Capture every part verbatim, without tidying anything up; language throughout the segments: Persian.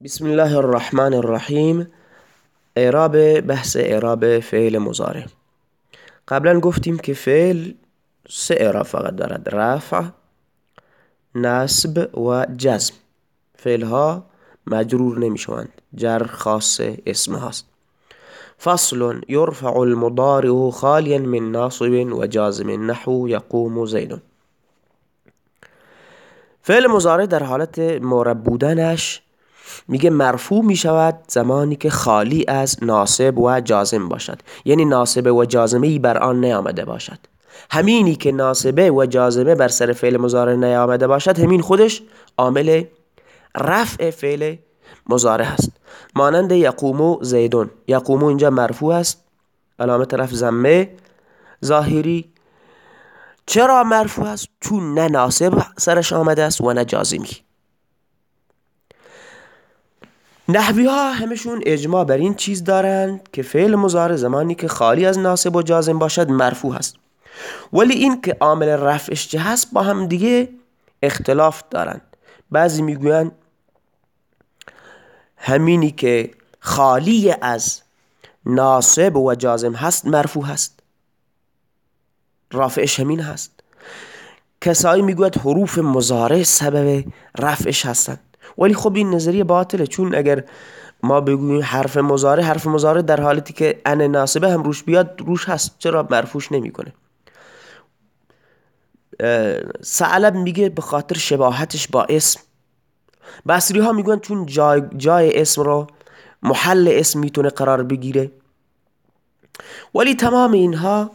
بسم الله الرحمن الرحیم. اعراب بحث اعراب فعل مضارع. قبلا گفتیم که فعل سه اعراب فقط دارد: رفع، نصب و جزم. فعل ها مجرور نمی شوند، جر خاص اسم هاست. فصل: يرفع المضارع خاليا من ناصب و جازم نحو يقوم زید. فعل مضارع در حالت معرب بودنش میگه مرفوع میشود زمانی که خالی از ناصب و جازم باشد، یعنی ناصبه و جازمه بر آن نیامده باشد. همینی که ناصبه و جازمه بر سر فعل مضارع نیامده باشد، همین خودش عامل رفع فعل مضارع هست. مانند یقومو زیدون. یقومو اینجا مرفوع است، علامت رفع ضمه ظاهری. چرا مرفوع است؟ چون نه ناصب سرش آمده است و نه جازمی. نحوی ها همشون اجماع بر این چیز دارند که فعل مضارع زمانی که خالی از ناصب و جازم باشد مرفوع هست، ولی این که عامل رفعش چه هست با هم دیگه اختلاف دارند. بعضی میگویند همینی که خالی از ناصب و جازم هست مرفوع هست، رافعش همین هست. کسایی میگوید حروف مضارع سبب رفعش هستند، ولی خب این نظریه باطله، چون اگر ما بگوییم حرف مضارع حرف مضارع در حالتی که ان ناصبه هم روش بیاد روش هست، چرا مرفوعش نمیکنه؟ ثعلب میگه به خاطر شباهتش با اسم. بصری ها میگن چون جای, جای اسم رو محل اسم میتونه قرار بگیره. ولی تمام اینها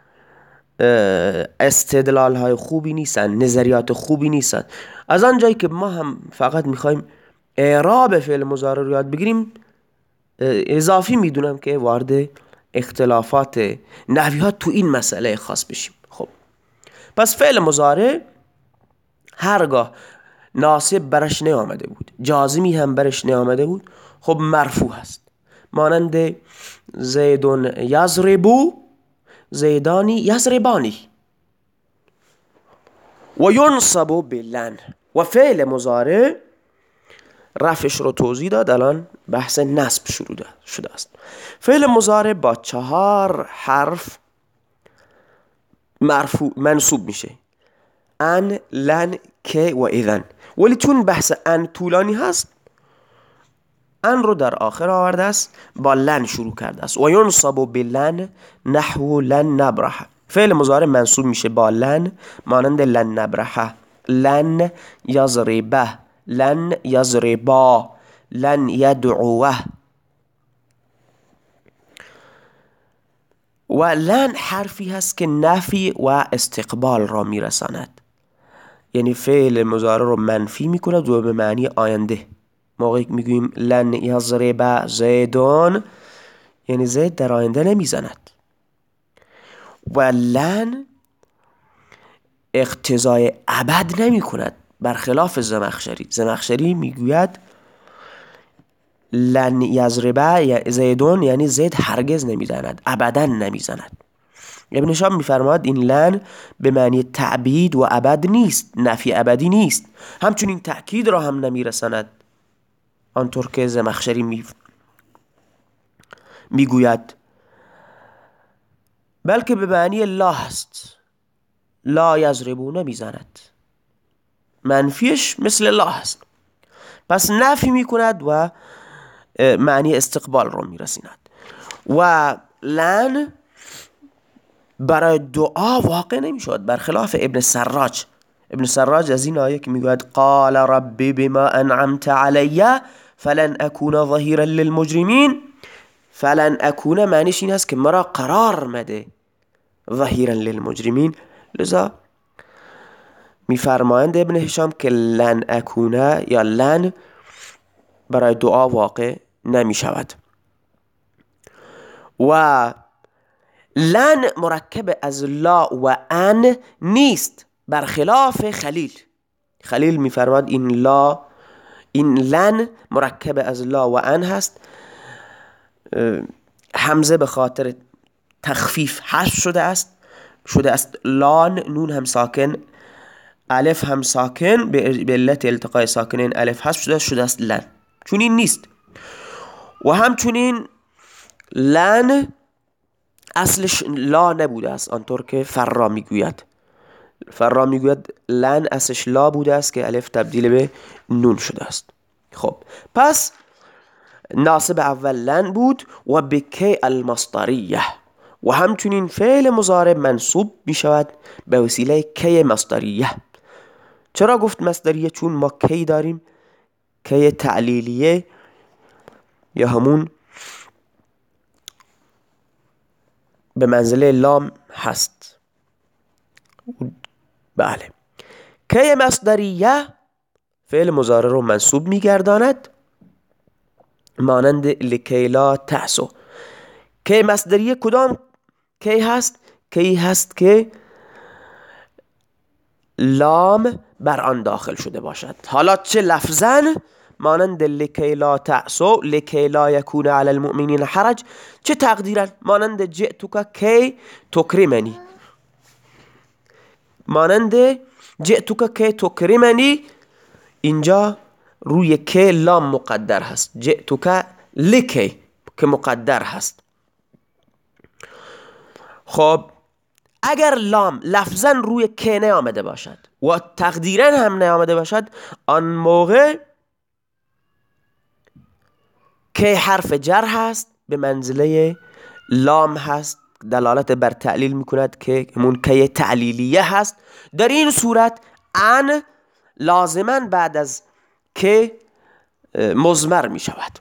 استدلال های خوبی نیستن، نظریات خوبی نیستن. از آن جایی که ما هم فقط میخوایم اعراب فعل مضارع رو یاد بگیریم، اضافی میدونم که وارد اختلافات نحوی ها تو این مسئله خاص بشیم. خب پس فعل مضارع هرگاه ناصب برش نیامده بود، جازمی هم برش نیامده بود، خب مرفوع هست. مانند زیدون یضربو، زیدانی یضربانی. و ینصب بلن. و فعل مضارع رفعش رو توضیح داد، الان بحث نصب شروع شده است. فعل مضارع با چهار حرف مرفوع منصوب میشه: ان، لن، که و اذن. ولی چون بحث ان طولانی هست، ان رو در آخر آورده است، با لن شروع کرده است. و ینصب بلن نحو لن نبرح. فعل مضارع منصوب میشه با لن، مانند لن نبرح، لن یضربه، لن یضربا، لن یدعوه. و لن حرفی هست که نفی و استقبال را میرساند، یعنی فعل مضارع رو منفی میکند و به معنی آینده. موقعی میگوییم لن یضرب زیدون، یعنی زید در آینده نمیزند. و لن اقتضای ابد نمی کند، برخلاف زمخشری. زمخشری میگوید لن یضرب زیدون یعنی زید هرگز نمیزند، ابدا نمیزند. ابن هشام میفرماد این لن به معنی تعبید و ابد نیست، نفی ابدی نیست، همچنین تأکید را هم نمیرساند، آنطور که زمخشری می میگوید، بلکه به معنی لا هست. لا یضربو نمیزند، منفیش مثل لا هست. پس نفی میکند و معنی استقبال رو میرساند. و لن برای دعا واقع نمیشود، برخلاف ابن سراج. ابن سراج از این آیه که میگوید قال ربی بما انعمت علی فلن اکون ظهیرا للمجرمین، فلن اکون معنیش این هست که مرا قرار مده ظهیرا للمجرمین. لذا میفرمایند ابن هشام که لن اکونه یا لن برای دعا واقع نمی شود. و لن مرکب از لا و ان نیست، برخلاف خلیل. خلیل میفرماد این لا این لن مرکب از لا و ان هست، همزه به خاطر تخفیف حذف شده است شده است لان، نون هم ساکن، الف هم ساکن، به علت التقای ساکنین الف حذف شده شده است لن. چونین نیست. و همچنین لن اصلش لا نبوده است، آنطور که فرا میگوید. فرا میگوید لن اصلش لا بوده است که الف تبدیل به نون شده است. خب پس ناصب اول لن بود و به کی المصدریه، و همچنین فعل مضارع منصوب می شود به وسیله کی مصدریه. چرا گفت مصدریه؟ چون ما کی داریم، کی تعلیلیه یا همون به منزله لام هست. بله، کی مصدریه فعل مضارع رو منصوب می گرداند مانند لکی لا تعسو. کی مصدریه کدام کی هست؟ کی هست که لام بر آن داخل شده باشد. حالا چه لفظاً مانند لکی لا تعسو، لکی لا یکون علی المؤمنین حرج، چه تقدیراً مانند جئتک کی تکرمنی، مانند جئتک کی تکرمنی اینجا روی کی لام مقدر هست، جئتک لکی که مقدر هست. خب اگر لام لفظاً روی کی نیامده باشد و تقدیراً هم نیامده باشد، آن موقع کی حرف جر هست، به منزله لام هست، دلالت بر تعلیل میکند که همون کی تعلیلیه هست. در این صورت ان لازماً بعد از که مضمر می شود.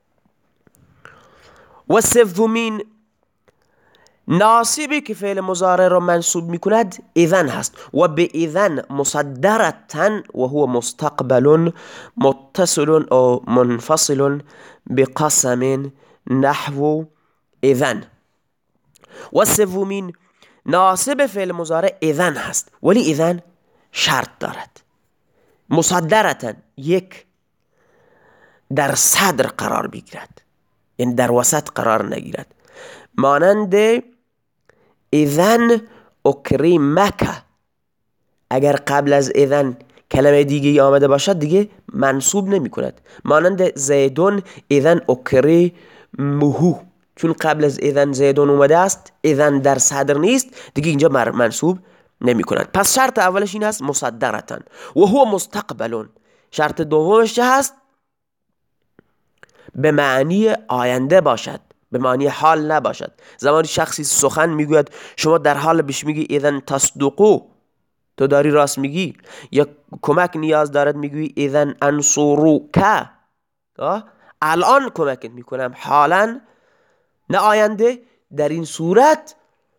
و سومین ناصبی که فعل مضارع را منصوب می کند اذن هست و به اذن مصدرتن و هو مستقبل متصل او منفصل بقسم نحو اذن. و سومین ناصب فعل مضارع اذن هست، ولی اذن شرط دارد، مصدرتن یک در صدر قرار بگیرد، یعنی در وسط قرار نگیرد، مانند اذن اکرمک. اگر قبل از اذن کلمه دیگه آمده باشد دیگه منصوب نمی کند، مانند زیدون اذن اکرمهو، چون قبل از اذن زیدون اومده است، اذن در صدر نیست دیگه اینجا منصوب نمی کند. پس شرط اولش این هست مصدرتن و هو مستقبلون. شرط دومش چه هست؟ به معنی آینده باشد، به معنی حال نباشد. زمانی شخصی سخن میگوید شما در حال بهش میگی اذن تصدقو، تو داری راست میگی، یا کمک نیاز دارد میگوی اذن انصروک، الان کمکت میکنم، حالا نه آینده. در این صورت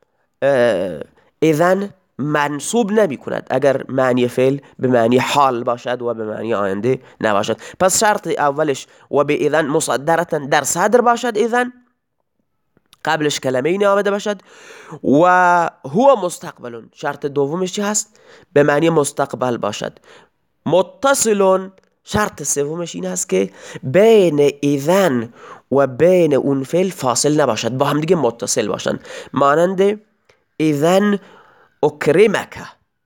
اذن منصوب نمی کند اگر معنی فعل به معنی حال باشد و به معنی آینده نباشد. پس شرط اولش و به اذن مصدرتا در صدر باشد، اذن قبلش کلمه ای آمده باشد، و هو مستقبلون. شرط دومش چی هست؟ به معنی مستقبل باشد. متصلون شرط سومش این هست که بین اذن و بین اون فعل فاصل نباشد، با هم دیگه متصل باشند، مانند اذن اکرمک.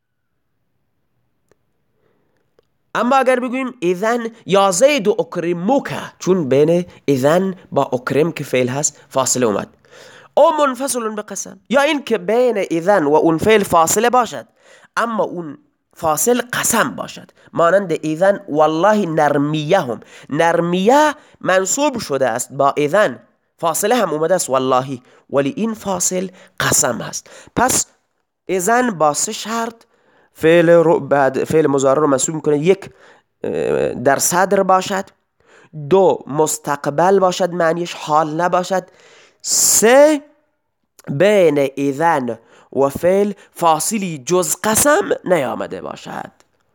اما اگر بگوییم اذن یا زید و اکرمک، چون بین اذن با اکرم که فعل هست فاصله اومد، او منفصل به قسم، یا این که بین اذن و اون فعل فاصله باشد اما اون فاصل قسم باشد، مانند اذن والله نرمیه هم، نرمیه منصوب شده است با اذن، فاصله هم اومده است والله، ولی این فاصل قسم هست. پس اذن با سه شرط فعل رو بعد فعل مضارع رو منصوب میکنه: یک، در صدر باشد، دو، مستقبل باشد معنیش حال نباشد، سه، بین اذن و فعل فاصلی جز قسم نیامده باشد.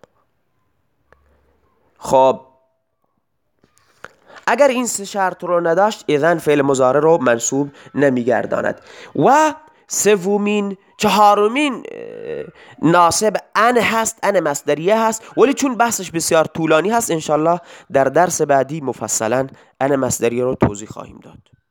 خب اگر این سه شرط رو نداشت اذن فعل مضارع رو منصوب نمیگرداند. و سومین چهارمین ناصب ان هست، ان مصدریه هست، ولی چون بحثش بسیار طولانی هست انشالله در درس بعدی مفصلا ان مصدریه رو توضیح خواهیم داد.